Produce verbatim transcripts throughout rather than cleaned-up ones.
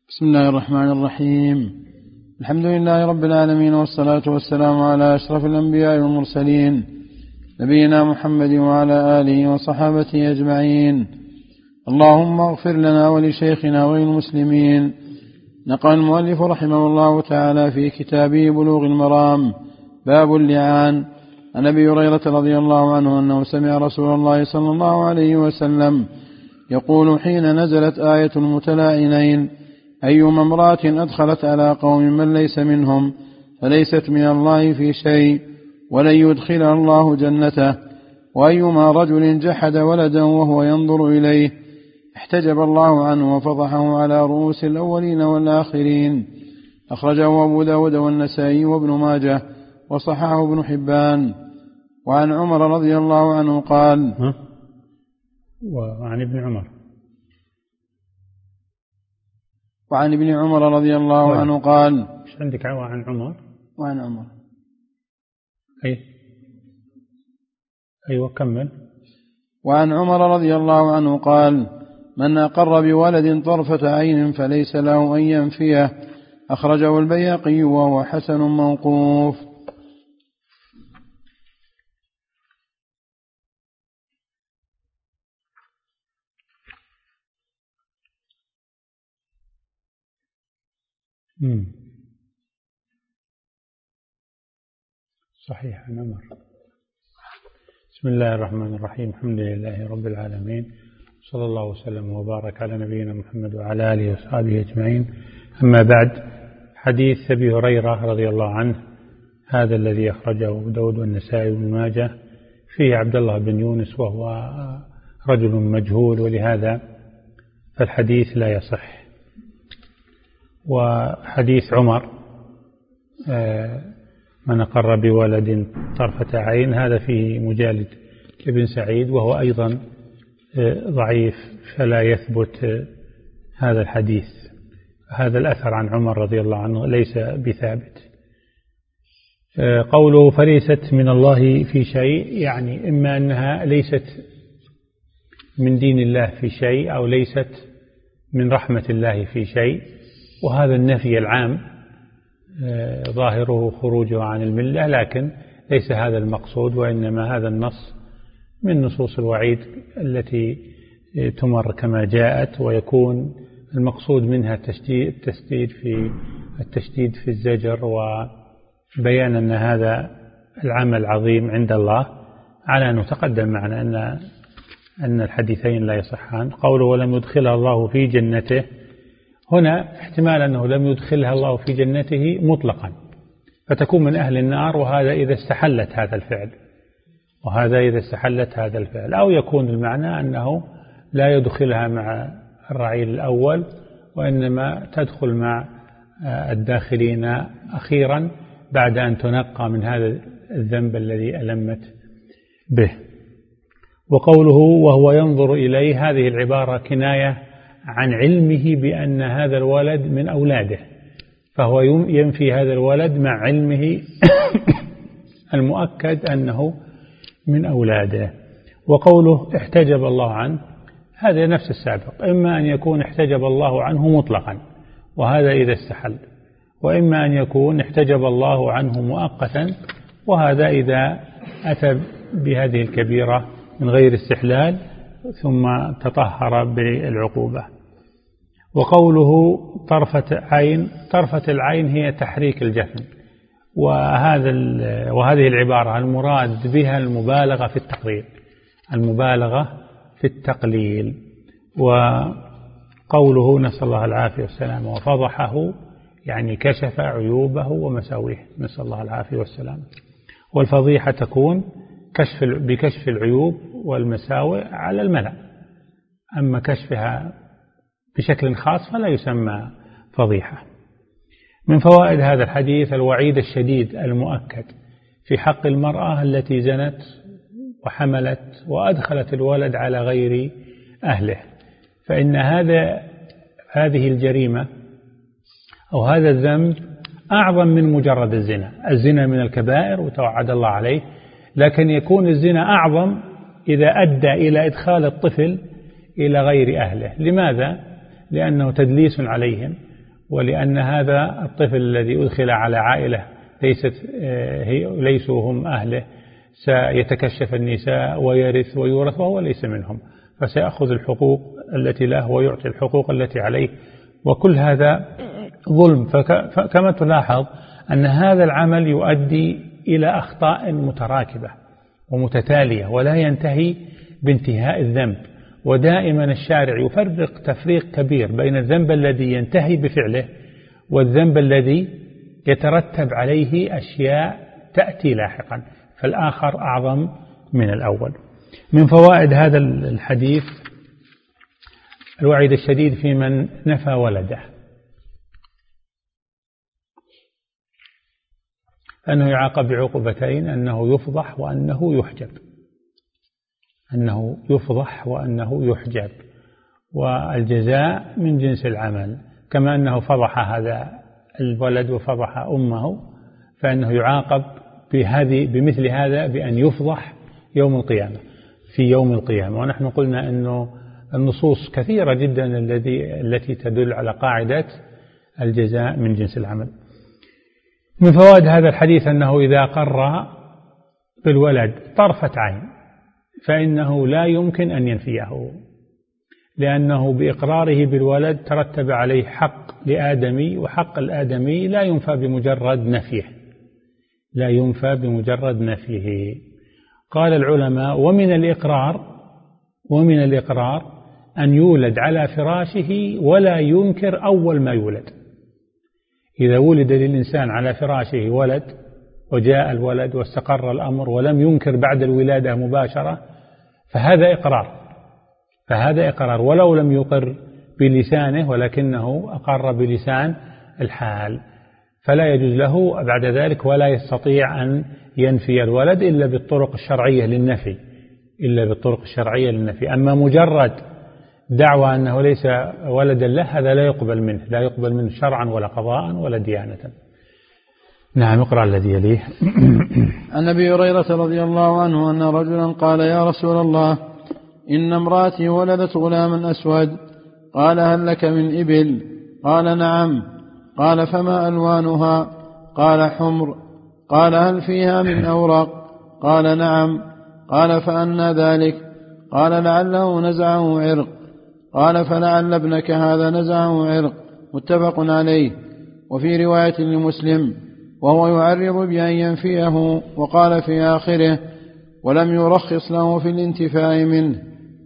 بسم الله الرحمن الرحيم. الحمد لله رب العالمين، والصلاة والسلام على أشرف الأنبياء والمرسلين، نبينا محمد وعلى آله وصحابته أجمعين. اللهم اغفر لنا ولشيخنا وللمسلمين. نقل المؤلف رحمه الله تعالى في كتابه بلوغ المرام باب اللعان عن أبي هريرة رضي الله عنه أنه سمع رسول الله صلى الله عليه وسلم يقول حين نزلت آية المتلاعنين: أيما امرأة أدخلت على قوم من ليس منهم فليست من الله في شيء ولن يدخلها الله جنته، وأيما رجل جحد ولدا وهو ينظر إليه احتجب الله عنه وفضحه على رؤوس الأولين والآخرين. أخرجه أبو داود والنسائي وابن ماجه وصححه ابن حبان. وعن عمر رضي الله عنه قال: وعن ابن عمر وعن ابن عمر رضي الله طيب. عنه قال: مش عندك وعن عمر؟ وعن عمر أي أيوة كمل. وعن عمر رضي الله عنه قال: من أقر بولد طرفة عين فليس له أن ينفيه. أخرجه البيهقي وهو حسن موقوف. مم. صحيح عن عمر. بسم الله الرحمن الرحيم. الحمد لله رب العالمين، صلى الله وسلم وبارك على نبينا محمد وعلى آله وصحبه أجمعين. أما بعد، حديث أبي هريرة رضي الله عنه هذا الذي أخرجه أبو داود والنسائي وابن ماجه فيه عبد الله بن يونس وهو رجل مجهول، ولهذا فالحديث لا يصح. وحديث عمر من أقر بولد طرفة عين هذا فيه مجالد ابن سعيد وهو أيضا ضعيف، فلا يثبت هذا الحديث. هذا الأثر عن عمر رضي الله عنه ليس بثابت. قوله فليست من الله في شيء، يعني إما أنها ليست من دين الله في شيء أو ليست من رحمة الله في شيء، وهذا النفي العام ظاهره خروجه عن الملة، لكن ليس هذا المقصود، وإنما هذا النص من نصوص الوعيد التي تمر كما جاءت، ويكون المقصود منها التشديد في التشديد في الزجر وبيان أن هذا العمل عظيم عند الله، على أنه تقدم معنا أن أن الحديثين لا يصحان. قوله ولم يدخلها الله في جنته، هنا احتمال أنه لم يدخلها الله في جنته مطلقا فتكون من أهل النار، وهذا إذا استحلت هذا الفعل وهذا إذا استحلت هذا الفعل أو يكون المعنى أنه لا يدخلها مع الرعيل الأول، وإنما تدخل مع الداخلين أخيرا بعد أن تنقى من هذا الذنب الذي ألمت به. وقوله وهو ينظر إليه، هذه العبارة كناية عن علمه بأن هذا الولد من أولاده، فهو ينفي هذا الولد مع علمه المؤكد أنه من أولاده. وقوله احتجب الله عنه، هذا نفس السابق، إما أن يكون احتجب الله عنه مطلقا وهذا إذا استحل، وإما أن يكون احتجب الله عنه مؤقتا وهذا إذا أتى بهذه الكبيرة من غير استحلال ثم تطهر بالعقوبة. وقوله طرفة عين، طرفة العين هي تحريك الجفن، وهذا وهذه العبارة المراد بها المبالغة في التقليل المبالغة في التقليل. وقوله نسأل الله العافية والسلام وفضحه، يعني كشف عيوبه ومساويه، نسأل الله العافية والسلام. والفضيحة تكون كشف بكشف العيوب والمساوئ على الملأ، أما كشفها بشكل خاص فلا يسمى فضيحة. من فوائد هذا الحديث الوعيد الشديد المؤكد في حق المرأة التي زنت وحملت وأدخلت الولد على غير أهله، فإن هذا هذه الجريمة أو هذا الذنب أعظم من مجرد الزنا. الزنا من الكبائر وتوعد الله عليه، لكن يكون الزنا أعظم إذا أدى إلى إدخال الطفل إلى غير أهله. لماذا؟ لأنه تدليس عليهم ولأن هذا الطفل الذي أدخل على عائلة ليست ليسوا هم أهله سيتكشف النساء ويرث ويورث وهو ليس منهم، فسيأخذ الحقوق التي له ويعطي الحقوق التي عليه، وكل هذا ظلم. فكما تلاحظ أن هذا العمل يؤدي إلى أخطاء متراكبة ومتتالية ولا ينتهي بانتهاء الذنب. ودائما الشارع يفرق تفريق كبير بين الذنب الذي ينتهي بفعله والذنب الذي يترتب عليه أشياء تأتي لاحقا، فالآخر أعظم من الأول. من فوائد هذا الحديث الوعيد الشديد في من نفى ولده، أنه يعاقب بعقوبتين: أنه يفضح وأنه يحجب. أنه يفضح وأنه يحجب، والجزاء من جنس العمل. كما أنه فضح هذا الولد وفضح أمه، فإنه يعاقب بهذه بمثل هذا بأن يفضح يوم القيامة في يوم القيامة. ونحن قلنا أنه النصوص كثيرة جدا الذي التي تدل على قاعدة الجزاء من جنس العمل. من فوائد هذا الحديث أنه إذا قر بالولد طرفة عين فإنه لا يمكن أن ينفيه، لأنه بإقراره بالولد ترتب عليه حق لآدمي، وحق الآدمي لا ينفى بمجرد نفيه، لا ينفى بمجرد نفيه. قال العلماء: ومن الإقرار ومن الإقرار أن يولد على فراشه ولا ينكر أول ما يولد. إذا ولد للإنسان على فراشه ولد وجاء الولد واستقر الأمر ولم ينكر بعد الولادة مباشرة فهذا إقرار، فهذا إقرار ولو لم يقر بلسانه ولكنه أقر بلسان الحال، فلا يجوز له بعد ذلك ولا يستطيع أن ينفي الولد إلا بالطرق الشرعية للنفي إلا بالطرق الشرعية للنفي. أما مجرد دعوى أنه ليس ولدا له هذا لا يقبل منه لا يقبل منه شرعا ولا قضاء ولا ديانة. نعم، اقرأ الذي يليه. عن أبي هريرة رضي الله عنه أن رجلا قال: يا رسول الله، إن امرأتي ولدت غلاما أسود. قال: هل لك من إبل؟ قال: نعم. قال: فما ألوانها؟ قال: حمر. قال: هل فيها من أورق؟ قال: نعم. قال: فأنى ذلك؟ قال: لعله نزعه عرق. قال: فلعل ابنك هذا نزعه عرق. متفق عليه. وفي رواية لمسلم: وهو يعرض بأن ينفيه. وقال في آخره: ولم يرخص له في الانتفاء منه.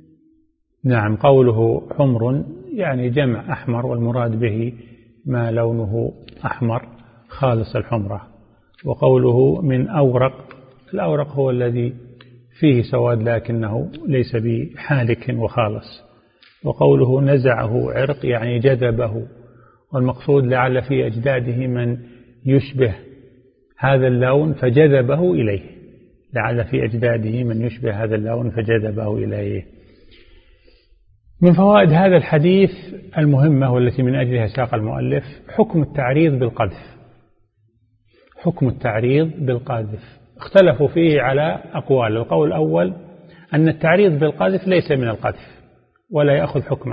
نعم، قوله حمر يعني جمع أحمر، والمراد به ما لونه أحمر خالص الحمرة. وقوله من أورق، الأورق هو الذي فيه سواد لكنه ليس بحالك وخالص. وقوله نزعه عرق يعني جذبه، والمقصود لعل في أجداده من يشبه هذا اللون فجذبه إليه، لعل في أجداده من يشبه هذا اللون فجذبه إليه. من فوائد هذا الحديث المهمة والتي من أجلها ساق المؤلف حكم التعريض بالقذف. حكم التعريض بالقذف اختلفوا فيه على أقوال. القول الأول أن التعريض بالقذف ليس من القذف ولا يأخذ حكمه،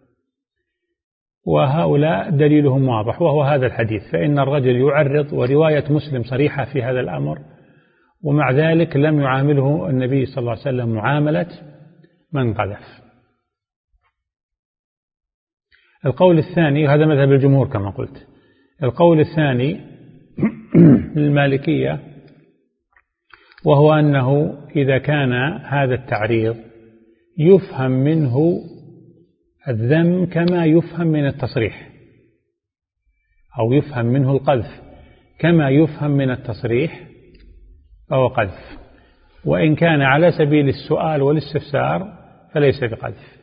وهؤلاء دليلهم واضح وهو هذا الحديث: فإن الرجل يعرض، ورواية مسلم صريحة في هذا الأمر، ومع ذلك لم يعامله النبي صلى الله عليه وسلم معاملة من قذف. القول الثاني، هذا مذهب الجمهور كما قلت. القول الثاني للمالكية، وهو أنه إذا كان هذا التعريض يفهم منه الذم كما يفهم من التصريح، أو يفهم منه القذف كما يفهم من التصريح، فهو قذف. وإن كان على سبيل السؤال والاستفسار فليس بقذف.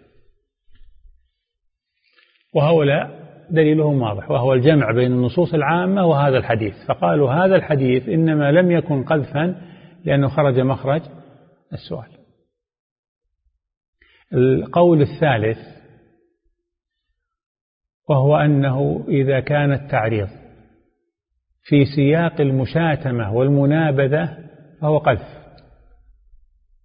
وهؤلاء دليلهم واضح وهو الجمع بين النصوص العامة وهذا الحديث، فقالوا هذا الحديث إنما لم يكن قذفا لأنه خرج مخرج السؤال. القول الثالث وهو أنه إذا كان التعريض في سياق المشاتمة والمنابذة فهو قذف،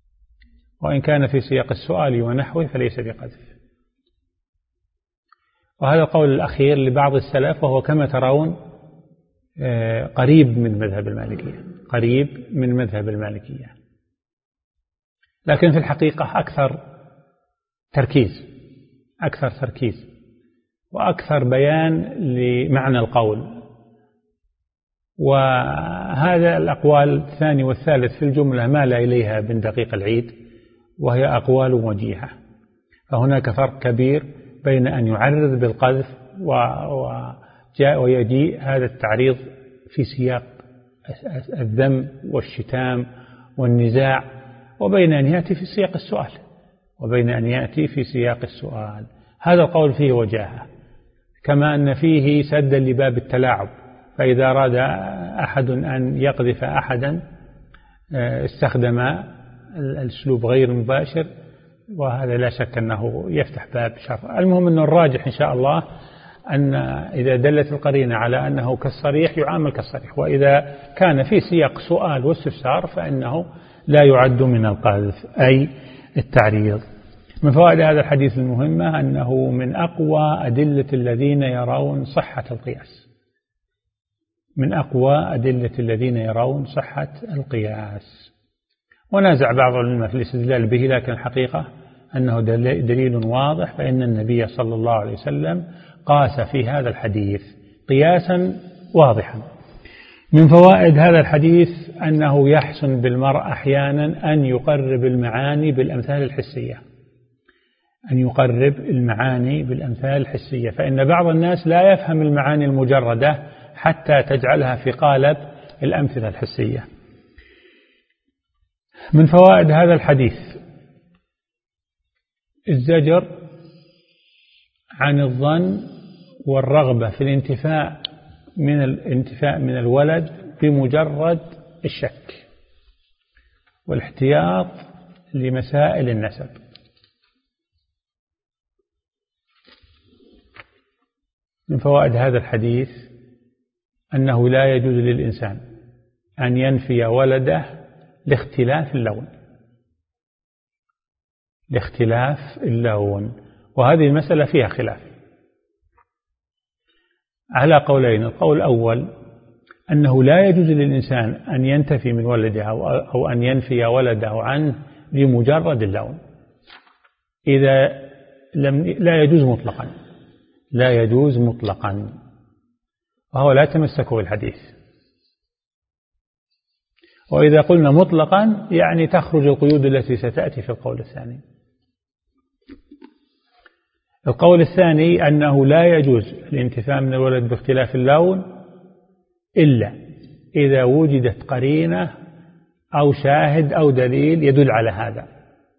وإن كان في سياق السؤال ونحوه فليس بقذف. وهذا القول الأخير لبعض السلف، وهو كما ترون قريب من مذهب المالكية، قريب من مذهب المالكية، لكن في الحقيقة أكثر تركيز أكثر تركيز وأكثر بيان لمعنى القول. وهذا الأقوال الثاني والثالث في الجملة مال إليها ابن دقيق العيد، وهي أقوال وجيهة. فهناك فرق كبير بين أن يعرض بالقذف ويجيء هذا التعريض في سياق الذم والشتام والنزاع، وبين أن يأتي في سياق السؤال وبين أن يأتي في سياق السؤال. هذا القول فيه وجاهة، كما أن فيه سدا لباب التلاعب، فإذا أراد أحد أن يقذف أحدا استخدم الأسلوب غير مباشر، وهذا لا شك أنه يفتح باب شر. المهم أنه الراجح إن شاء الله أن إذا دلت القرينة على أنه كالصريح يعامل كالصريح، وإذا كان في سياق سؤال واستفسار فإنه لا يعد من القذف أي التعريض. من فوائد هذا الحديث المهمة أنه من أقوى أدلة الذين يرون صحة القياس، من أقوى أدلة الذين يرون صحة القياس. ونازع بعض العلماء في الاستدلال به، لكن الحقيقة أنه دليل واضح، فإن النبي صلى الله عليه وسلم قاس في هذا الحديث قياسا واضحا. من فوائد هذا الحديث أنه يحسن بالمرء أحيانا أن يقرب المعاني بالأمثال الحسية، أن يقرب المعاني بالأمثال الحسية، فإن بعض الناس لا يفهم المعاني المجردة حتى تجعلها في قالب الأمثلة الحسية. من فوائد هذا الحديث الزجر عن الظن والرغبة في الانتفاء من الانتفاء من الولد بمجرد الشك، والاحتياط لمسائل النسب. من فوائد هذا الحديث أنه لا يجوز للإنسان أن ينفي ولده لاختلاف اللون، لاختلاف اللون، وهذه المسألة فيها خلاف على قولين. القول الأول أنه لا يجوز للإنسان أن ينتفي من ولده أو أن ينفي ولده عنه لمجرد اللون، إذا لم لا يجوز مطلقا، لا يجوز مطلقا، وهو لا يتمسك بالحديث. وإذا قلنا مطلقا يعني تخرج القيود التي ستأتي في القول الثاني. القول الثاني أنه لا يجوز الانتفاء من الولد باختلاف اللون إلا إذا وجدت قرينة أو شاهد أو دليل يدل على هذا.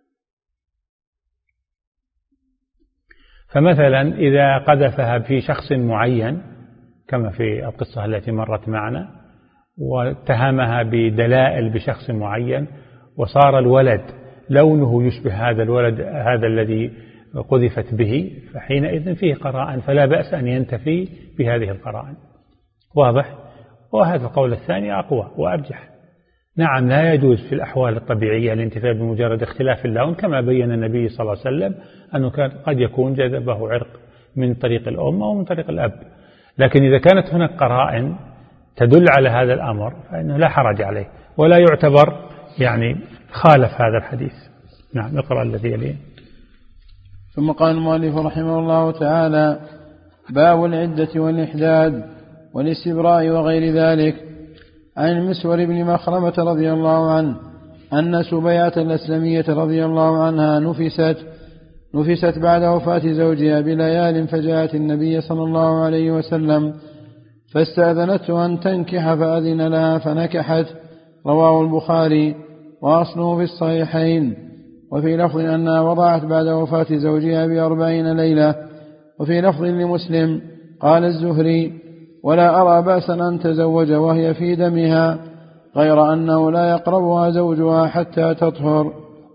فمثلا إذا قذفها في شخص معين كما في القصة التي مرت معنا، واتهمها بدلائل بشخص معين، وصار الولد لونه يشبه هذا الولد هذا الذي قذفت به، فحينئذ فيه قرائن، فلا بأس أن ينتفي بهذه القرائن. واضح؟ وهذا القول الثاني أقوى وأرجح. نعم لا يجوز في الأحوال الطبيعية الانتفاع بمجرد اختلاف اللون، كما بين النبي صلى الله عليه وسلم أنه كان قد يكون جذبه عرق من طريق الأم أو من طريق الأب، لكن إذا كانت هناك قرائن تدل على هذا الأمر فإنه لا حرج عليه ولا يعتبر يعني خالف هذا الحديث. نعم، اقرأ الذي يليه. ثم قال المؤلف رحمه الله تعالى: باب العدة والإحداد والاستبراء وغير ذلك. عن المسور بن مخرمة رضي الله عنه أن سبيعة الأسلمية رضي الله عنها نفست نفست بعد وفاة زوجها بليال، فجاءت النبي صلى الله عليه وسلم فاستأذنته أن تنكح فأذن لها فنكحت. رواه البخاري وأصله في الصحيحين. وفي لفظ أنها وضعت بعد وفاة زوجها بأربعين ليلة. وفي لفظ لمسلم قال الزهري: ولا أرى بأسا أن تزوج وهي في دمها، غير أنه لا يقربها زوجها حتى تطهر.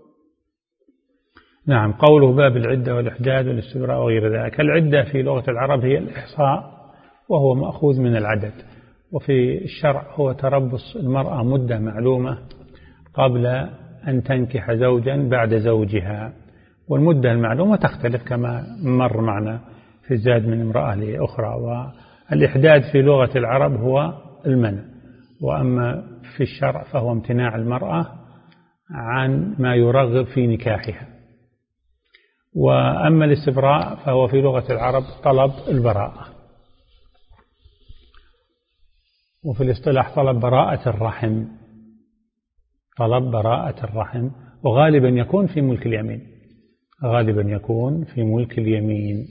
نعم. قوله باب العدة والإحداد والاستبراء وغير ذلك. العدة في لغة العرب هي الإحصاء، وهو مأخوذ من العدد، وفي الشرع هو تربص المرأة مدة معلومة قبل أن تنكح زوجا بعد زوجها، والمدة المعلومة تختلف كما مر معنا في الزاد من امرأة لأخرى. والإحداد في لغة العرب هو المنع، وأما في الشرع فهو امتناع المرأة عن ما يرغب في نكاحها. وأما الاستبراء فهو في لغة العرب طلب البراءة، وفي الاصطلاح طلب براءة الرحم، طلب براءة الرحم، وغالبا يكون في ملك اليمين، غالبا يكون في ملك اليمين.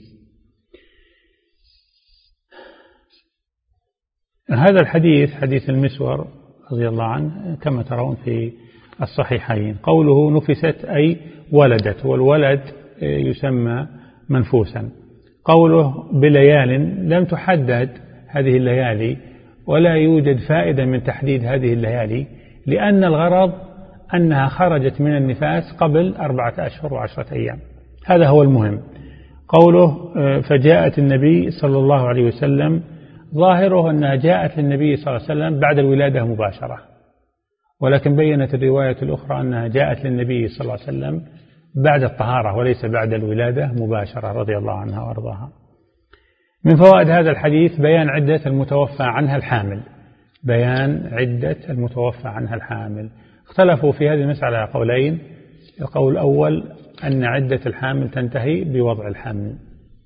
هذا الحديث حديث المسور رضي الله عنه كما ترون في الصحيحين، قوله نفست أي ولدت، والولد يسمى منفوسا. قوله بليال لم تحدد هذه الليالي، ولا يوجد فائدة من تحديد هذه الليالي، لأن الغرض أنها خرجت من النفاس قبل أربعة أشهر وعشرة أيام، هذا هو المهم. قوله فجاءت النبي صلى الله عليه وسلم، ظاهره أنها جاءت للنبي صلى الله عليه وسلم بعد الولادة مباشرة، ولكن بينت الرواية الأخرى أنها جاءت للنبي صلى الله عليه وسلم بعد الطهارة وليس بعد الولادة مباشرة رضي الله عنها وأرضاها. من فوائد هذا الحديث بيان عدة المتوفى عنها الحامل، بيان عدة المتوفى عنها الحامل. اختلفوا في هذه المسألة قولين. القول الأول أن عدة الحامل تنتهي بوضع الحمل،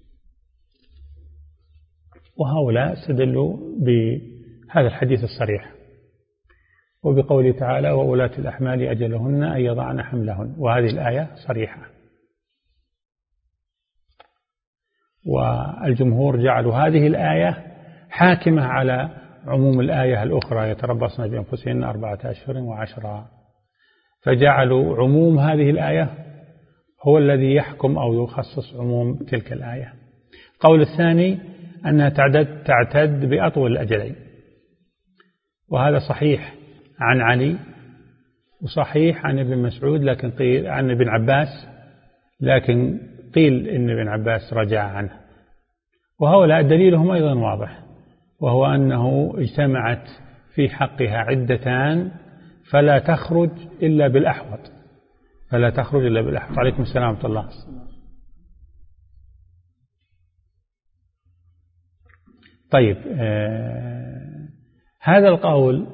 وهؤلاء استدلوا بهذا الحديث الصريح وبقوله تعالى وأولاة الأحمال أجلهن أن يضعن حملهن، وهذه الآية صريحة. والجمهور جعلوا هذه الآية حاكمة على عموم الآية الأخرى يتربصن بأنفسهن أربعة أشهر وعشرة، فجعلوا عموم هذه الآية هو الذي يحكم أو يخصص عموم تلك الآية. قول الثاني أنها تعتد, تعتد بأطول الأجلين، وهذا صحيح عن علي وصحيح عن ابن مسعود، لكن قيل عن ابن عباس، لكن قيل إن ابن عباس رجع عنه. وهؤلاء دليلهم أيضا واضح، وهو أنه اجتمعت في حقها عدتان فلا تخرج إلا بالأحوط، فلا تخرج إلا بالأحوط. عليكم السلام ورحمة الله. طيب آه هذا القول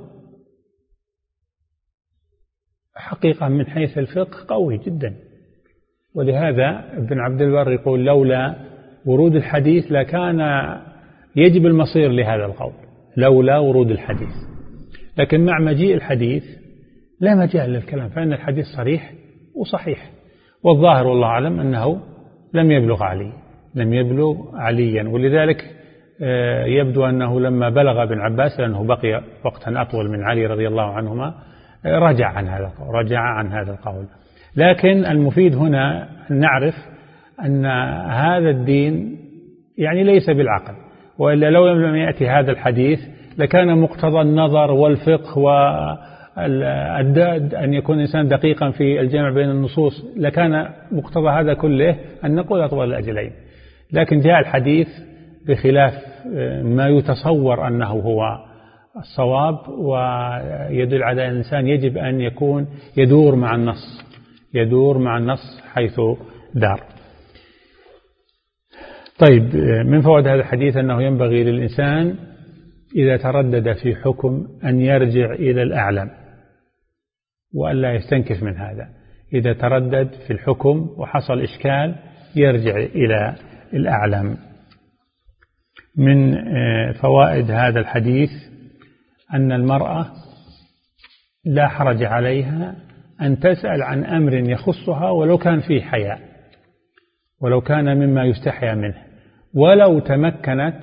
حقيقة من حيث الفقه قوي جدا، ولهذا ابن عبد البر يقول لولا ورود الحديث لكان يجب المصير لهذا القول، لولا ورود الحديث. لكن مع مجيء الحديث لا مجال للكلام، فإن الحديث صريح وصحيح، والظاهر والله أعلم أنه لم يبلغ علي، لم يبلغ عليا، ولذلك يبدو أنه لما بلغ ابن عباس، لأنه بقي وقتا أطول من علي رضي الله عنهما، رجع عن هذا القول، رجع عن هذا القول. لكن المفيد هنا أن نعرف أن هذا الدين يعني ليس بالعقل، وإلا لو لم يأتي هذا الحديث لكان مقتضى النظر والفقه والأداد أن يكون الإنسان دقيقا في الجمع بين النصوص، لكان مقتضى هذا كله أن نقول أطول الأجلين. لكن جاء الحديث بخلاف ما يتصور أنه هو الصواب، ويدل على أن الإنسان يجب أن يكون يدور مع النص، يدور مع النص حيث دار. طيب من فوائد هذا الحديث أنه ينبغي للإنسان إذا تردد في حكم أن يرجع إلى الأعلم وألا يستنكف من هذا. إذا تردد في الحكم وحصل إشكال يرجع إلى الأعلم. من فوائد هذا الحديث أن المرأة لا حرج عليها أن تسأل عن أمر يخصها ولو كان فيه حياء، ولو كان مما يستحيا منه، ولو تمكنت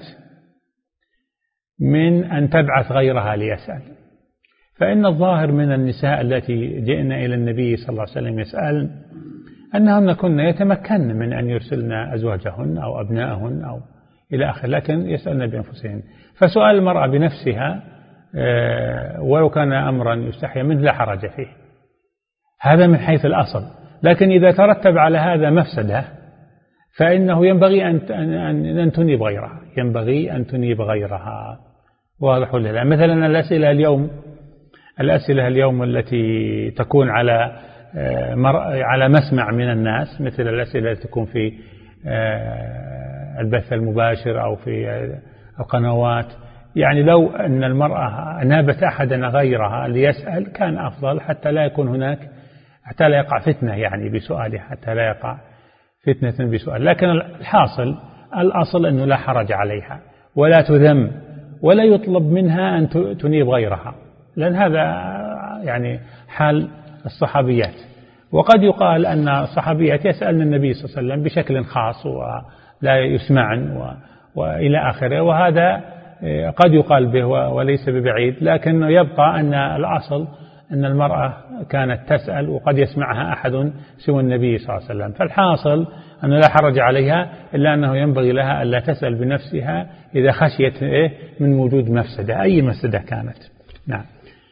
من أن تبعث غيرها ليسأل. فإن الظاهر من النساء التي جئن إلى النبي صلى الله عليه وسلم يسأل أنهن كن يتمكن من أن يرسلن أزواجهن أو أبنائهن أو إلى آخر، لكن يسألن بأنفسهن. فسؤال المرأة بنفسها ولو كان أمرا يستحيا منه لا حرج فيه، هذا من حيث الأصل. لكن إذا ترتب على هذا مفسدة فإنه ينبغي أن أن تنيب غيرها، ينبغي أن تنيب غيرها. واضح ولا لا؟ مثلا الأسئلة اليوم، الأسئلة اليوم التي تكون على على مسمع من الناس، مثل الأسئلة التي تكون في البث المباشر أو في القنوات. يعني لو أن المرأة نابت أحدا غيرها ليسأل كان أفضل، حتى لا يكون هناك، حتى لا يقع فتنة يعني بسؤاله، حتى لا يقع فتنة بسؤال. لكن الحاصل الأصل أنه لا حرج عليها ولا تذم ولا يطلب منها أن تنيب غيرها، لأن هذا يعني حال الصحابيات. وقد يقال أن الصحابيات يسألن النبي صلى الله عليه وسلم بشكل خاص ولا يسمعن وإلى آخره، وهذا قد يقال به وليس ببعيد، لكن يبقى أن الأصل أن المرأة كانت تسأل وقد يسمعها أحد سوى النبي صلى الله عليه وسلم. فالحاصل أنه لا حرج عليها، إلا أنه ينبغي لها ألا تسأل بنفسها إذا خشيت من وجود مفسدة، أي مفسدة كانت. نعم.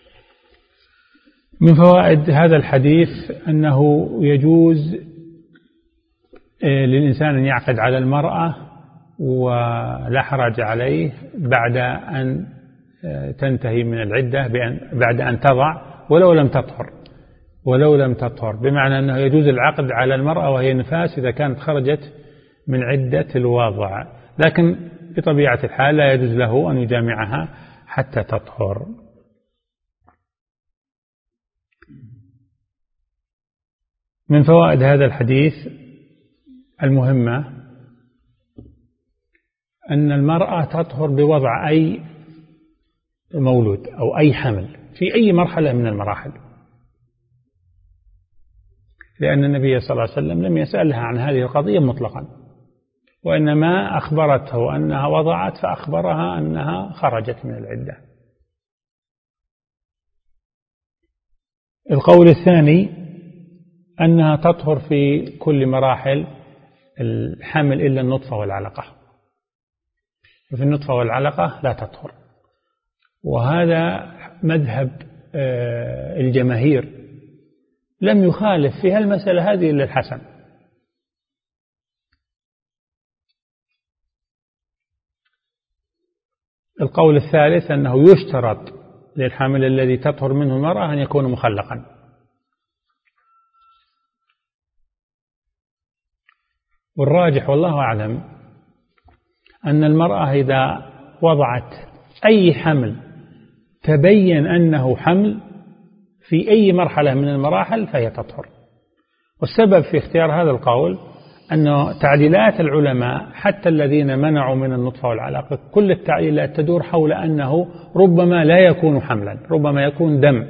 من فوائد هذا الحديث أنه يجوز للإنسان أن يعقد على المرأة ولا حرج عليه بعد أن تنتهي من العدة، بعد أن تضع ولو لم تطهر، ولو لم تطهر، بمعنى أنه يجوز العقد على المرأة وهي نفاس إذا كانت خرجت من عدة الوضع، لكن بطبيعة الحال لا يجوز له أن يجامعها حتى تطهر. من فوائد هذا الحديث المهمة أن المرأة تطهر بوضع أي مولود أو أي حمل في أي مرحلة من المراحل، لأن النبي صلى الله عليه وسلم لم يسألها عن هذه القضية مطلقا، وإنما أخبرته أنها وضعت فأخبرها أنها خرجت من العدة. القول الثاني أنها تطهر في كل مراحل الحمل إلا النطفة والعلقة، وفي النطفة والعلقة لا تطهر، وهذا مذهب الجماهير، لم يخالف في هالمسألة هذه إلا الحسن. القول الثالث أنه يشترط للحمل الذي تطهر منه المرأة أن يكون مخلقا. والراجح والله أعلم أن المرأة إذا وضعت أي حمل تبين أنه حمل في أي مرحلة من المراحل فهي تطهر. والسبب في اختيار هذا القول أن تعليلات العلماء حتى الذين منعوا من النطفة والعلقة كل التعليلات تدور حول أنه ربما لا يكون حملا، ربما يكون دم.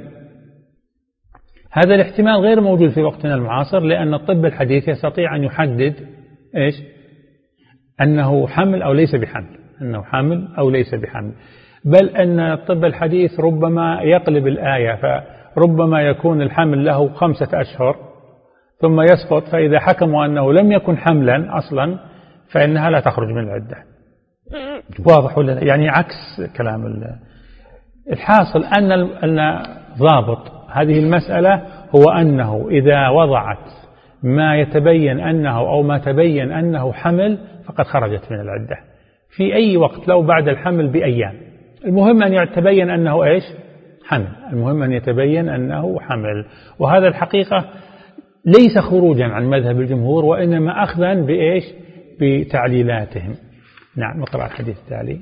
هذا الاحتمال غير موجود في وقتنا المعاصر، لأن الطب الحديث يستطيع أن يحدد إيش؟ أنه حمل أو ليس بحمل، أنه حمل أو ليس بحمل، بل أن الطب الحديث ربما يقلب الآية، فربما يكون الحمل له خمسة أشهر ثم يسقط، فإذا حكموا أنه لم يكن حملا أصلا فإنها لا تخرج من العدة. واضح ولا؟ يعني عكس كلام الحاصل أن أن ضابط هذه المسألة هو أنه إذا وضعت ما يتبين أنه أو ما تبين أنه حمل فقد خرجت من العدة في أي وقت، لو بعد الحمل بأيام. المهم أن يتبين أنه إيش؟ حمل. المهم أن يتبين أنه حمل. وهذا الحقيقة ليس خروجا عن مذهب الجمهور، وإنما أخذا بإيش؟ بتعليلاتهم. نعم. نقرأ الحديث التالي.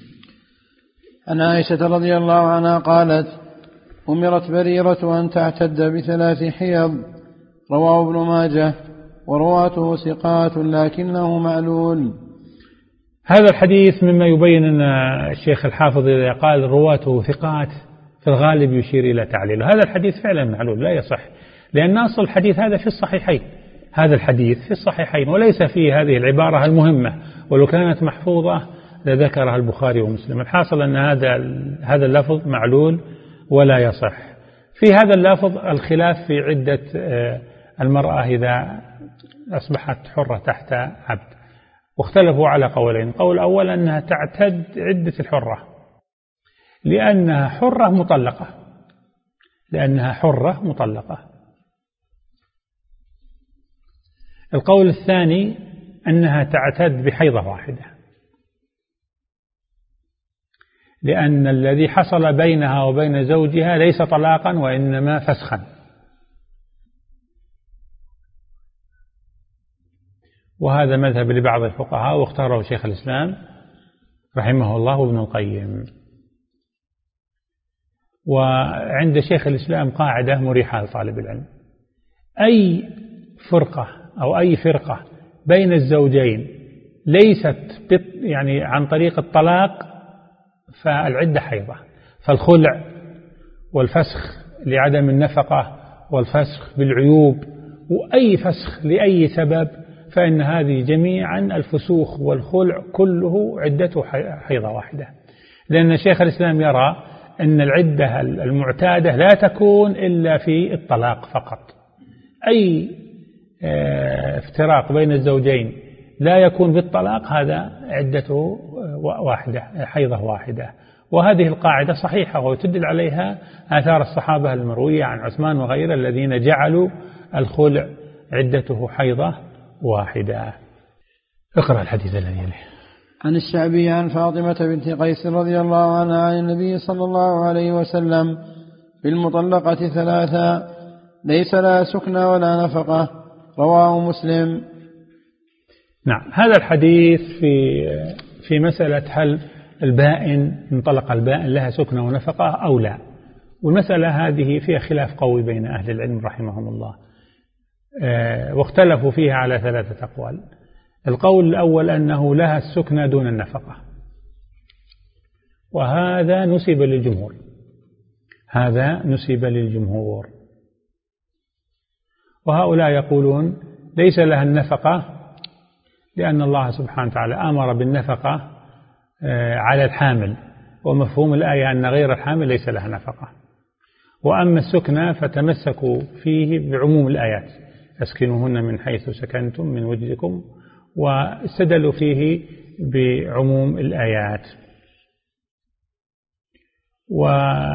عن عائشة رضي الله عنها قالت: أمرت بريرة أن تعتد بثلاث حيض، رواه ابن ماجه ورواته ثقات لكنه معلول. هذا الحديث مما يبين أن الشيخ الحافظ إذا قال رواته ثقات في الغالب يشير إلى تعليله. هذا الحديث فعلا معلول لا يصح، لأن أصل الحديث هذا في الصحيحين، هذا الحديث في الصحيحين وليس فيه هذه العبارة المهمة، ولو كانت محفوظة لذكرها البخاري ومسلم. الحاصل أن هذا هذا اللفظ معلول ولا يصح. في هذا اللفظ الخلاف في عدة المرأة إذا أصبحت حرة تحت عبد، واختلفوا على قولين. قول أول أنها تعتد عدة الحرة لأنها حرة مطلقة، لأنها حرة مطلقة. القول الثاني أنها تعتد بحيضة واحدة، لأن الذي حصل بينها وبين زوجها ليس طلاقا وإنما فسخا. وهذا مذهب لبعض الفقهاء واختاره شيخ الإسلام رحمه الله وابن القيم. وعند شيخ الإسلام قاعدة مريحة لطالب العلم: أي فرقة أو أي فرقة بين الزوجين ليست يعني عن طريق الطلاق فالعدة حيضة. فالخلع والفسخ لعدم النفقة والفسخ بالعيوب وأي فسخ لأي سبب فإن هذه جميعا الفسوخ والخلع كله عدته حيضة واحدة، لأن شيخ الإسلام يرى أن العدة المعتادة لا تكون إلا في الطلاق فقط. أي افتراق بين الزوجين لا يكون بالطلاق هذا عدته واحدة، حيضة واحدة. وهذه القاعدة صحيحة وتدل عليها آثار الصحابة المروية عن عثمان وغيره الذين جعلوا الخلع عدته حيضة واحدة. اقرأ الحديث الذي يليه. عن الشعبي عن فاطمة بنت قيس رضي الله عنها عن النبي صلى الله عليه وسلم: بالمطلقة ثلاثة ليس لها سكنى ولا نفقة. رواه مسلم. نعم، هذا الحديث في في مسألة هل البائن من طلق البائن لها سكنى ونفقة أو لا، والمسألة هذه فيها خلاف قوي بين أهل العلم رحمهم الله، واختلفوا فيها على ثلاثة أقوال. القول الأول أنه لها السكنى دون النفقة، وهذا نسب للجمهور هذا نسب للجمهور وهؤلاء يقولون ليس لها النفقة لأن الله سبحانه وتعالى أمر بالنفقة على الحامل، ومفهوم الآية أن غير الحامل ليس لها نفقة. وأما السكنى فتمسكوا فيه بعموم الآيات: أسكنوهن من حيث سكنتم من وجدكم، واستدلوا فيه بعموم الآيات. و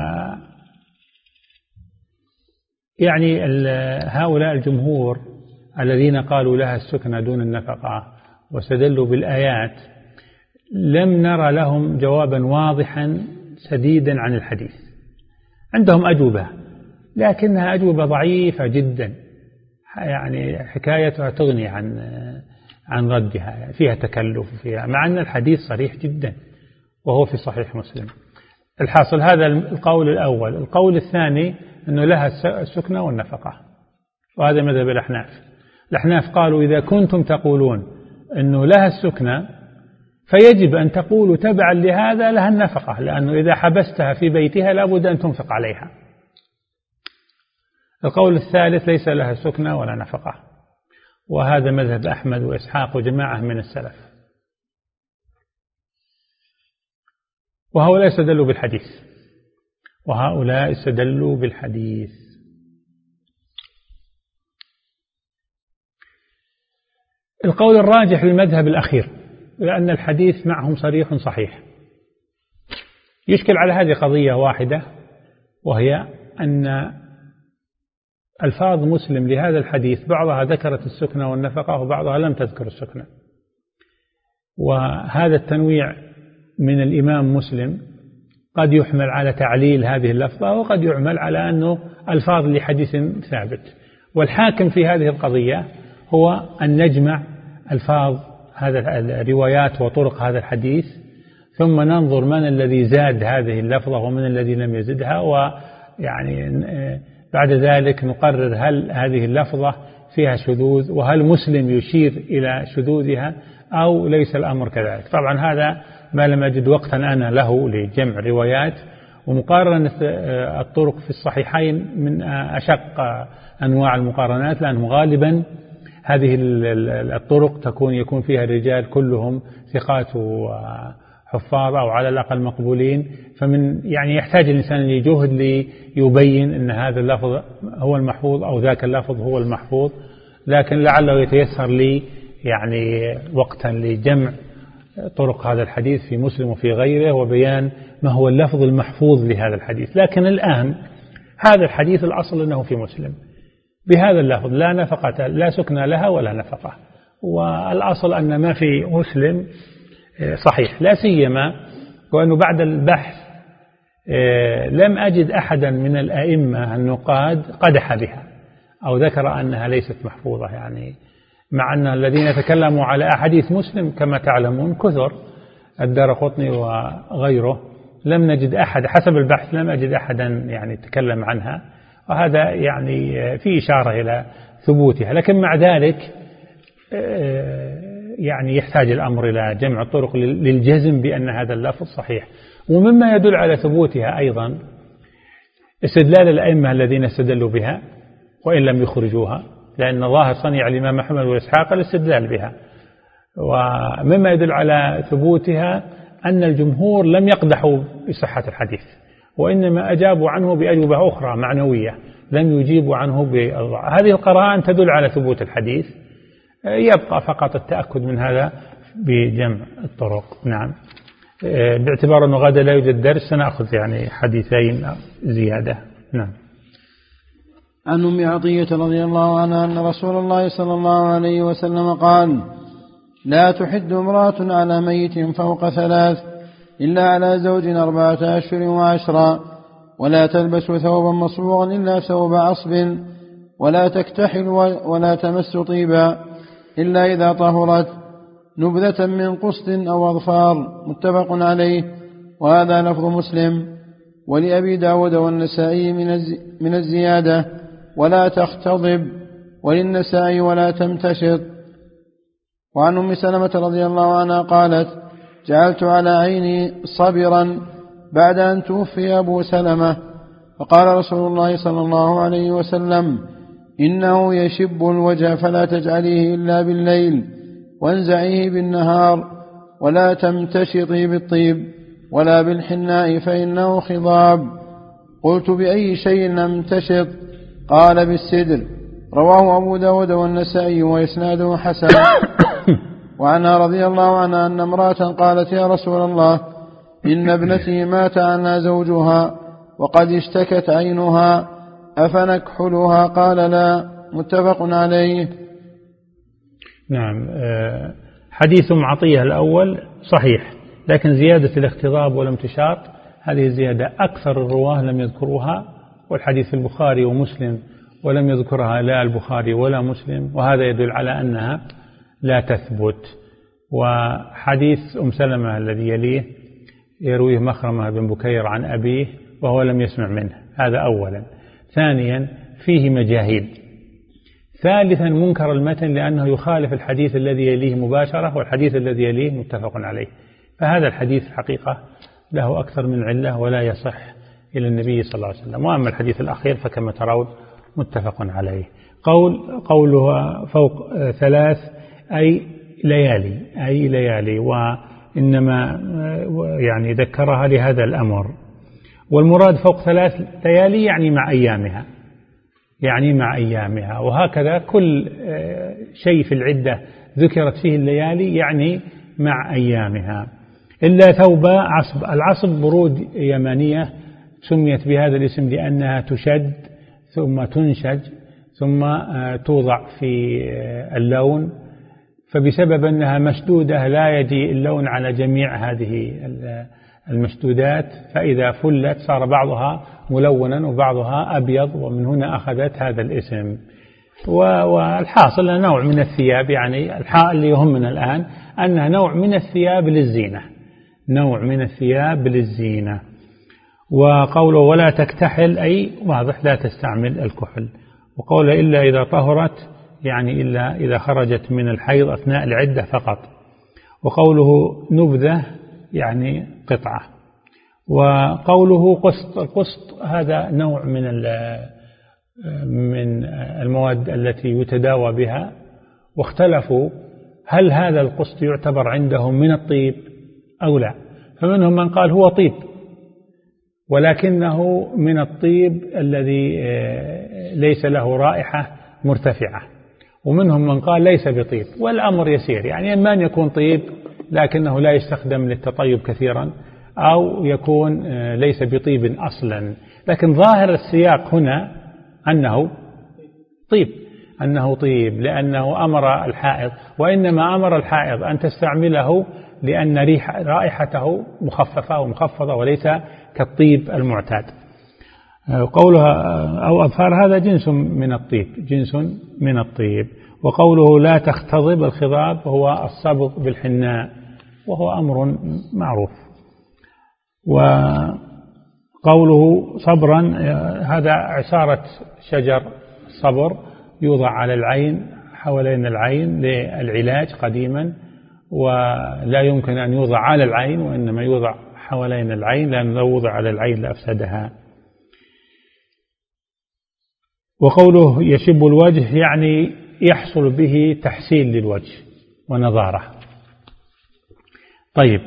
يعني هؤلاء الجمهور الذين قالوا لها السكنى دون النفقة واستدلوا بالآيات لم نرى لهم جوابا واضحا سديدا عن الحديث. عندهم أجوبة لكنها أجوبة ضعيفة جدا، يعني حكايتها تغني عن عن ردها، فيها تكلف فيها، مع أن الحديث صريح جدا وهو في صحيح مسلم. الحاصل هذا القول الأول. القول الثاني أنه لها السكنى والنفقة، وهذا مذهب الأحناف. الأحناف قالوا إذا كنتم تقولون أنه لها السكنى فيجب أن تقولوا تبعا لهذا لها النفقة، لأنه إذا حبستها في بيتها لابد أن تنفق عليها. القول الثالث ليس لها سكنى ولا نفقة، وهذا مذهب أحمد وإسحاق وجماعة من السلف، وهؤلاء استدلوا بالحديث وهؤلاء استدلوا بالحديث القول الراجح للمذهب الأخير، لأن الحديث معهم صريح صحيح. يشكل على هذه قضية واحدة، وهي أن ألفاظ مسلم لهذا الحديث بعضها ذكرت السكنى والنفقة وبعضها لم تذكر السكنى، وهذا التنويع من الإمام مسلم قد يحمل على تعليل هذه اللفظة وقد يحمل على أنه ألفاظ لحديث ثابت. والحاكم في هذه القضية هو أن نجمع ألفاظ هذا الروايات وطرق هذا الحديث، ثم ننظر من الذي زاد هذه اللفظة ومن الذي لم يزدها، ويعني بعد ذلك نقرر هل هذه اللفظة فيها شذوذ وهل مسلم يشير إلى شذوذها أو ليس الأمر كذلك. طبعا هذا ما لم أجد وقتا أنا له لجمع روايات ومقارنة الطرق في الصحيحين من أشق أنواع المقارنات، لأنه غالبا هذه الطرق تكون يكون فيها الرجال كلهم ثقات وحفاظ أو على الأقل مقبولين، فمن يعني يحتاج الإنسان لجهد ليبين أن هذا اللفظ هو المحفوظ أو ذاك اللفظ هو المحفوظ. لكن لعله يتيسر لي يعني وقتا لجمع طرق هذا الحديث في مسلم وفي غيره وبيان ما هو اللفظ المحفوظ لهذا الحديث. لكن الآن هذا الحديث الأصل أنه في مسلم بهذا اللفظ: لا نفقة، لا سكنى لها ولا نفقة. والأصل أن ما في مسلم صحيح، لا سيما وأنه بعد البحث لم أجد أحدا من الأئمة النقاد قدح بها أو ذكر أنها ليست محفوظة. يعني مع أن الذين تكلموا على أحاديث مسلم كما تعلمون كثر، الدارقطني وغيره، لم نجد أحد حسب البحث لم أجد أحدا يعني تكلم عنها، وهذا يعني في إشارة إلى ثبوتها. لكن مع ذلك يعني يحتاج الأمر إلى جمع الطرق للجزم بأن هذا اللفظ صحيح. ومما يدل على ثبوتها أيضا استدلال الأئمة الذين استدلوا بها وإن لم يخرجوها، لأن ظاهر صنيع الإمام أحمد وإسحاق الاستدلال بها. ومما يدل على ثبوتها أن الجمهور لم يقدحوا بصحة الحديث، وإنما أجابوا عنه بأجوبة أخرى معنوية، لم يجيبوا عنه بالضع. هذه القرائن تدل على ثبوت الحديث، يبقى فقط التأكد من هذا بجمع الطرق. نعم. باعتبار أنه غدا لا يوجد درس سنأخذ يعني حديثين زيادة. نعم. عن أم عطية رضي الله عنها أن رسول الله صلى الله عليه وسلم قال: لا تحد امرأة على ميت فوق ثلاث إلا على زوج أربعة أشهر وعشرا، ولا تلبس ثوبا مصبوغا إلا ثوب عصب، ولا تكتحل ولا تمس طيبا إلا إذا طهرت، نبذة من قسط أو أظفار. متفق عليه، وهذا لفظ مسلم. ولأبي داود والنسائي من الزيادة ولا تختضب، وللنسائي ولا تمتشط. وعن أم سلمة رضي الله عنها قالت: جعلت على عيني صبرا بعد أن توفي أبو سلمة، فقال رسول الله صلى الله عليه وسلم: إنه يشب الوجه فلا تجعليه إلا بالليل، وانزعيه بالنهار، ولا تمتشطي بالطيب ولا بالحناء فإنه خضاب. قلت: بأي شيء نمتشط؟ قال: بالسدر. رواه أبو داود والنسائي وإسناده حسن. وعنها رضي الله عنها أن امرأة قالت: يا رسول الله، إن ابنتي مات عنها زوجها وقد اشتكت عينها، أفنكحلها؟ قال: لا. متفق عليه. نعم. حديث أم عطية الأول صحيح، لكن زيادة الاختضاب والامتشاط هذه الزيادة أكثر الرواه لم يذكروها، والحديث في البخاري ومسلم ولم يذكرها لا البخاري ولا مسلم، وهذا يدل على أنها لا تثبت. وحديث أم سلمة الذي يليه يرويه مخرمة بن بكير عن أبيه وهو لم يسمع منه، هذا أولا. ثانيا فيه مجاهيل. ثالثا منكر المتن لأنه يخالف الحديث الذي يليه مباشرة، والحديث الذي يليه متفق عليه. فهذا الحديث حقيقة له أكثر من علة ولا يصح إلى النبي صلى الله عليه وسلم. وأما الحديث الأخير فكما ترون متفق عليه. قول قوله فوق ثلاث أي ليالي، أي ليالي، وإنما يعني ذكرها لهذا الأمر. والمراد فوق ثلاث ليالي يعني مع أيامها، يعني مع أيامها. وهكذا كل شيء في العدة ذكرت فيه الليالي يعني مع أيامها، إلا ثوب عصب. العصب برود يمانية سميت بهذا الاسم لأنها تشد ثم تنشج ثم توضع في اللون، فبسبب أنها مشدودة لا يجي اللون على جميع هذه المشدودات، فإذا فلت صار بعضها ملونا وبعضها أبيض، ومن هنا أخذت هذا الاسم. والحاصل نوع من الثياب، يعني الحال اللي يهمنا الآن أنها نوع من الثياب للزينة، نوع من الثياب للزينة. وقوله ولا تكتحل أي واضح لا تستعمل الكحل. وقوله إلا إذا طهرت يعني إلا إذا خرجت من الحيض أثناء العدة فقط. وقوله نبذة يعني قطعة. وقوله قسط، القسط هذا نوع من من المواد التي يتداوى بها، واختلفوا هل هذا القسط يعتبر عندهم من الطيب أو لا. فمنهم من قال هو طيب ولكنه من الطيب الذي ليس له رائحة مرتفعة، ومنهم من قال ليس بطيب، والأمر يسير، يعني إما أن يكون طيب لكنه لا يستخدم للتطيب كثيرا، أو يكون ليس بطيب أصلا. لكن ظاهر السياق هنا أنه طيب، أنه طيب لأنه أمر الحائض، وإنما أمر الحائض أن تستعمله لأن ريح رائحته مخففة ومخفضة وليس كالطيب المعتاد. قولها أو أظفار هذا جنس من الطيب، جنس من الطيب. وقوله لا تختضب، الخضاب هو الصبغ بالحناء وهو أمر معروف. وقوله صبرا هذا عصارة شجر الصبر يوضع على العين حوالين العين للعلاج قديما، ولا يمكن أن يوضع على العين وإنما يوضع حوالين العين، لأن لو وضع على العين لأفسدها. وقوله يشب الوجه يعني يحصل به تحسين للوجه ونضارة. طيب،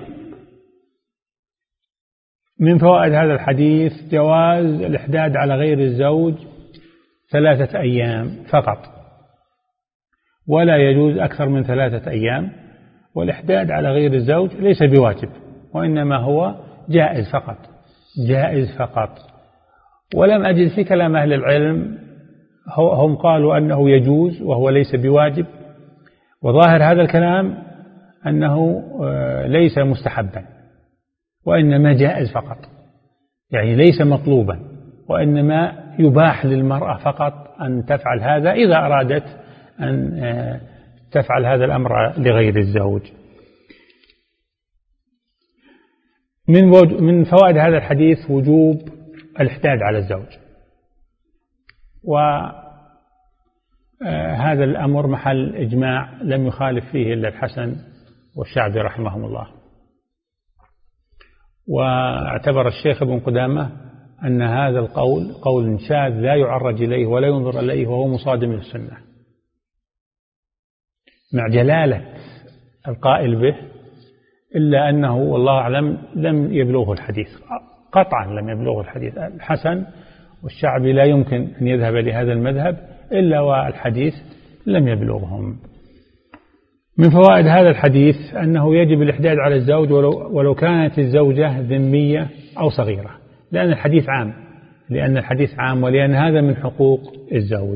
من فوائد هذا الحديث جواز الإحداد على غير الزوج ثلاثة أيام فقط، ولا يجوز أكثر من ثلاثة أيام. والإحداد على غير الزوج ليس بواجب، وإنما هو جائز فقط، جائز فقط. ولم أجد في كلام أهل العلم هم قالوا أنه يجوز وهو ليس بواجب، وظاهر هذا الكلام أنه ليس مستحبا وإنما جائز فقط، يعني ليس مطلوبا، وإنما يباح للمرأة فقط أن تفعل هذا إذا أرادت أن تفعل هذا الأمر لغير الزوج. من فوائد هذا الحديث وجوب الإحداد على الزوج، وهذا الأمر محل إجماع لم يخالف فيه إلا الحسن والشعبي رحمهم الله. واعتبر الشيخ ابن قدامة أن هذا القول قول شاذ لا يعرج إليه ولا ينظر إليه وهو مصادم للسنة، مع جلالة القائل به، إلا أنه والله أعلم لم يبلغه الحديث، قطعا لم يبلغه الحديث. الحسن والشعبي لا يمكن أن يذهب لهذا المذهب إلا والحديث لم يبلغهم. من فوائد هذا الحديث أنه يجب الإحداد على الزوج ولو, ولو كانت الزوجة ذمية أو صغيرة، لأن الحديث عام لأن الحديث عام ولأن هذا من حقوق الزوج.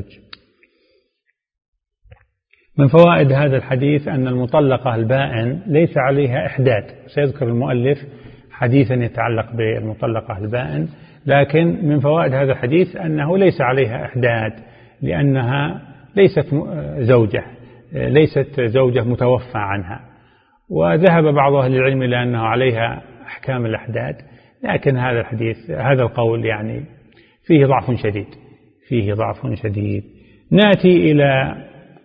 من فوائد هذا الحديث أن المطلقة البائن ليس عليها إحداد، سيذكر المؤلف حديثا يتعلق بالمطلقة البائن، لكن من فوائد هذا الحديث أنه ليس عليها إحداد لأنها ليست زوجة ليست زوجة متوفى عنها. وذهب بعض أهل العلم إلى أنه عليها أحكام الإحداد، لكن هذا الحديث هذا القول يعني فيه ضعف شديد فيه ضعف شديد. نأتي إلى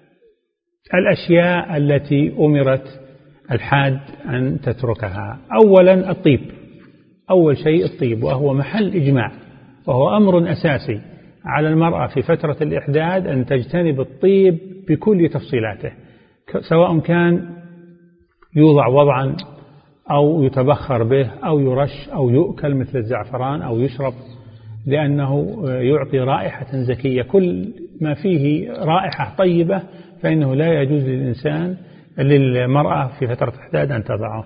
الأشياء التي أمرت الحاد أن تتركها. أولا الطيب، أول شيء الطيب، وهو محل إجماع، وهو أمر أساسي على المرأة في فترة الإحداد أن تجتنب الطيب بكل تفصيلاته، سواء كان يوضع وضعا أو يتبخر به أو يرش أو يؤكل مثل الزعفران أو يشرب، لأنه يعطي رائحة زكية. كل ما فيه رائحة طيبة فإنه لا يجوز للإنسان للمرأة في فترة الإحداد أن تضعه.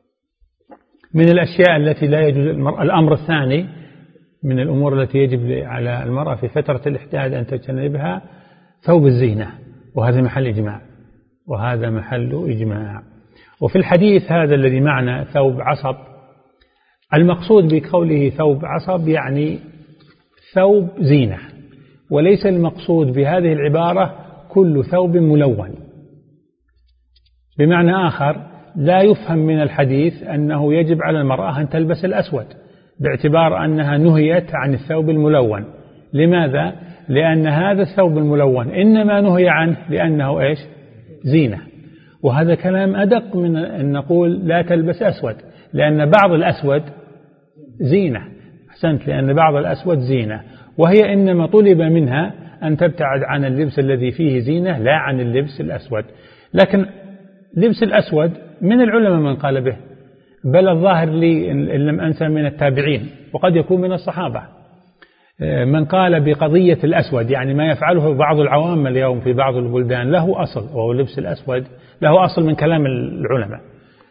من الأشياء التي لا يجوز المرأة، الأمر الثاني من الأمور التي يجب على المرأة في فترة الإحداد أن تجتنبها ثوب الزينة، وهذا محل إجماع وهذا محل إجماع. وفي الحديث هذا الذي معنا ثوب عصب، المقصود بقوله ثوب عصب يعني ثوب زينة، وليس المقصود بهذه العبارة كل ثوب ملون. بمعنى آخر، لا يفهم من الحديث أنه يجب على المرأة أن تلبس الأسود باعتبار أنها نهيت عن الثوب الملون. لماذا؟ لأن هذا الثوب الملون إنما نهي عنه لأنه إيش؟ زينة. وهذا كلام أدق من أن نقول لا تلبس أسود، لأن بعض الأسود زينة. أحسنت، لأن بعض الأسود زينة، وهي إنما طلب منها أن تبتعد عن اللبس الذي فيه زينة لا عن اللبس الأسود. لكن لبس الأسود من العلماء من قال به، بل الظاهر لي إن لم أنسى من التابعين، وقد يكون من الصحابة من قال بقضية الأسود، يعني ما يفعله بعض العوام اليوم في بعض البلدان له أصل، وهو اللبس الأسود له أصل من كلام العلماء.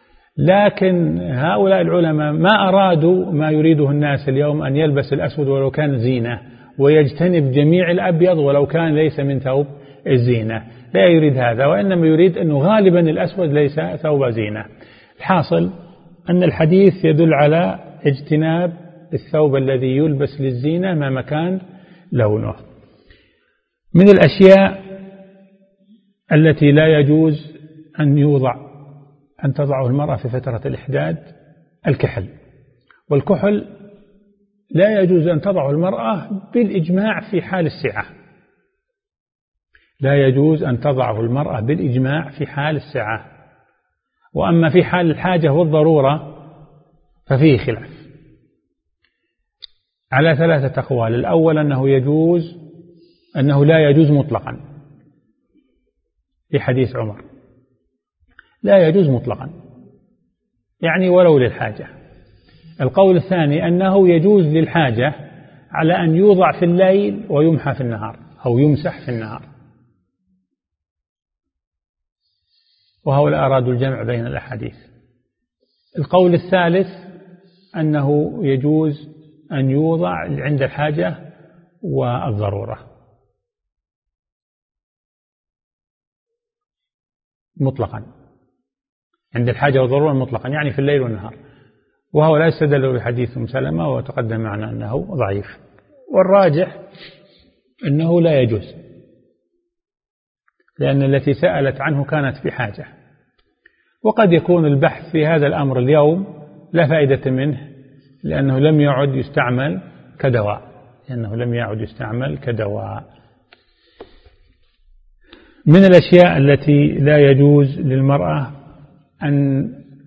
لكن هؤلاء العلماء ما أرادوا ما يريده الناس اليوم، أن يلبس الأسود ولو كان زينة، ويجتنب جميع الأبيض ولو كان ليس من ثوب الزينة. لا يريد هذا، وإنما يريد أنه غالبا الأسود ليس ثوب زينة. الحاصل أن الحديث يدل على اجتناب الثوب الذي يلبس للزينة ما مكان لونه. من الأشياء التي لا يجوز أن يوضع أن تضعه المرأة في فترة الإحداد الكحل. والكحل لا يجوز أن تضعه المرأة بالإجماع في حال السعة، لا يجوز أن تضعه المرأة بالإجماع في حال السعة. وأما في حال الحاجة والضرورة ففيه خلاف على ثلاثة أقوال. الأول أنه يجوز، أنه لا يجوز مطلقا في حديث عمر، لا يجوز مطلقا يعني ولو للحاجة. القول الثاني أنه يجوز للحاجة على أن يوضع في الليل ويمحى في النهار أو يمسح في النهار، وهؤلاء أرادوا الجمع بين الأحاديث. القول الثالث أنه يجوز أن يوضع عند الحاجة والضرورة مطلقا، عند الحاجة والضرورة مطلقا يعني في الليل والنهار، وهؤلاء استدلوا بحديث أم سلمة وتقدم معنا أنه ضعيف. والراجح أنه لا يجوز، لأن التي سألت عنه كانت في حاجة، وقد يكون البحث في هذا الأمر اليوم لا فائدة منه لأنه لم يعد يستعمل كدواء، لأنه لم يعد يستعمل كدواء. من الأشياء التي لا يجوز للمرأة أن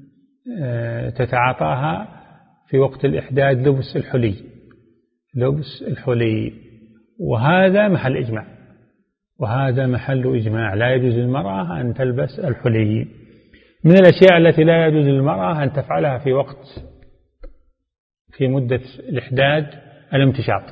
تتعاطاها في وقت الإحداد لبس الحلي، لبس الحلي، وهذا محل إجماع، وهذا محل إجماع، لا يجوز للمرأة أن تلبس الحلي. من الأشياء التي لا يجوز للمرأة أن تفعلها في وقت في مدة الإحداد الامتشاط.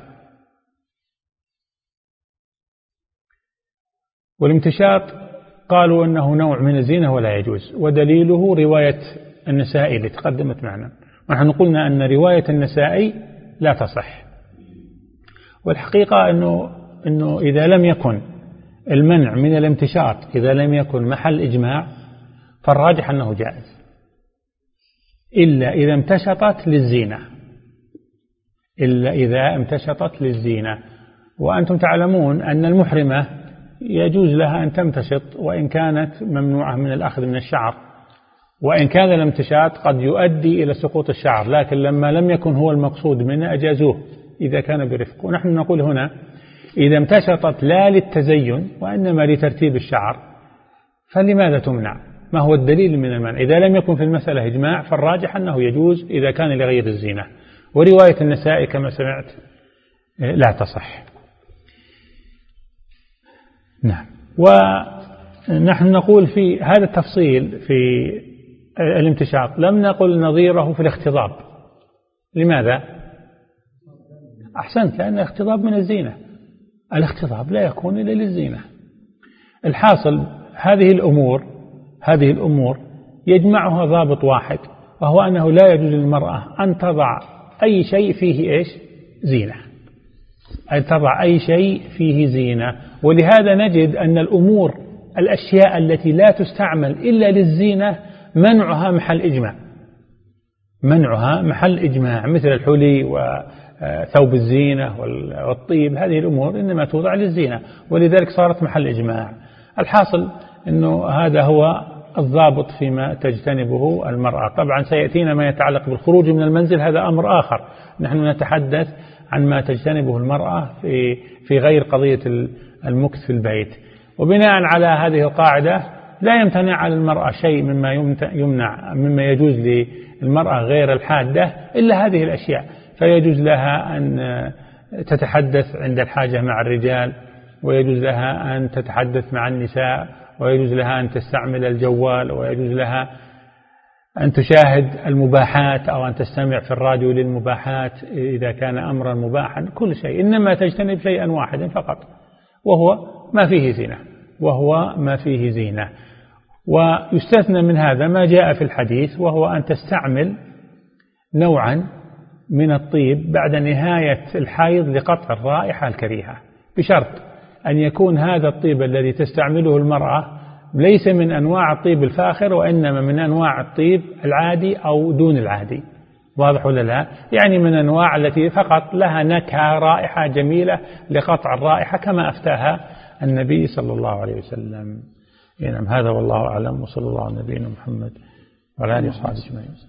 والامتشاط قالوا أنه نوع من الزينة ولا يجوز، ودليله رواية النسائي اللي تقدمت معنا، ونحن قلنا أن رواية النسائي لا تصح. والحقيقة أنه, أنه إذا لم يكن المنع من الامتشاط إذا لم يكن محل إجماع فالراجح أنه جائز، إلا إذا امتشطت للزينة، إلا إذا امتشطت للزينة. وأنتم تعلمون أن المحرمة يجوز لها أن تمتشط وإن كانت ممنوعة من الأخذ من الشعر، وإن كان الامتشاط قد يؤدي إلى سقوط الشعر، لكن لما لم يكن هو المقصود منه أجازوه إذا كان برفق. ونحن نقول هنا إذا امتشطت لا للتزين وإنما لترتيب الشعر فلماذا تمنع؟ ما هو الدليل من المنع؟ إذا لم يكن في المسألة إجماع فالراجح أنه يجوز إذا كان لغير الزينة. ورواية النسائي كما سمعت لا تصح. نعم. ونحن نقول في هذا التفصيل في الامتشاط لم نقل نظيره في الاختضاب. لماذا؟ أحسنت، لأن الاختضاب من الزينة، الاختضاب لا يكون إلا للزينة. الحاصل هذه الأمور هذه الأمور يجمعها ضابط واحد، وهو أنه لا يجوز للمرأة أن تضع أي شيء فيه إيش؟ زينة، أن تضع أي شيء فيه زينة. ولهذا نجد أن الأمور الأشياء التي لا تستعمل إلا للزينة منعها محل إجماع، منعها محل إجماع، مثل الحلي وثوب الزينة والطيب، هذه الأمور إنما توضع للزينة، ولذلك صارت محل إجماع. الحاصل أنه هذا هو الضابط فيما تجتنبه المرأة. طبعا سيأتينا ما يتعلق بالخروج من المنزل، هذا أمر آخر، نحن نتحدث عن ما تجتنبه المرأة في في غير قضية المكث في البيت. وبناء على هذه القاعدة لا يمتنع على المرأة شيء مما يمنع مما يجوز للمرأة غير الحادة إلا هذه الأشياء، فيجوز لها أن تتحدث عند الحاجة مع الرجال، ويجوز لها أن تتحدث مع النساء، ويجوز لها أن تستعمل الجوال، ويجوز لها أن تشاهد المباحات أو أن تستمع في الراديو للمباحات إذا كان أمرا مباحا، كل شيء، إنما تجتنب شيئا واحدا فقط، وهو ما فيه زينة، وهو ما فيه زينة. ويستثنى من هذا ما جاء في الحديث، وهو أن تستعمل نوعا من الطيب بعد نهاية الحيض لقطع الرائحة الكريهة، بشرط أن يكون هذا الطيب الذي تستعمله المرأة ليس من أنواع الطيب الفاخر، وإنما من أنواع الطيب العادي أو دون العادي. واضح ولا لا؟ يعني من أنواع التي فقط لها نكهة رائحة جميلة لقطع الرائحة، كما أفتاها النبي صلى الله عليه وسلم. نعم، هذا والله أعلم، وصلى الله على نبينا محمد وعلى آله وصحبه أجمعين.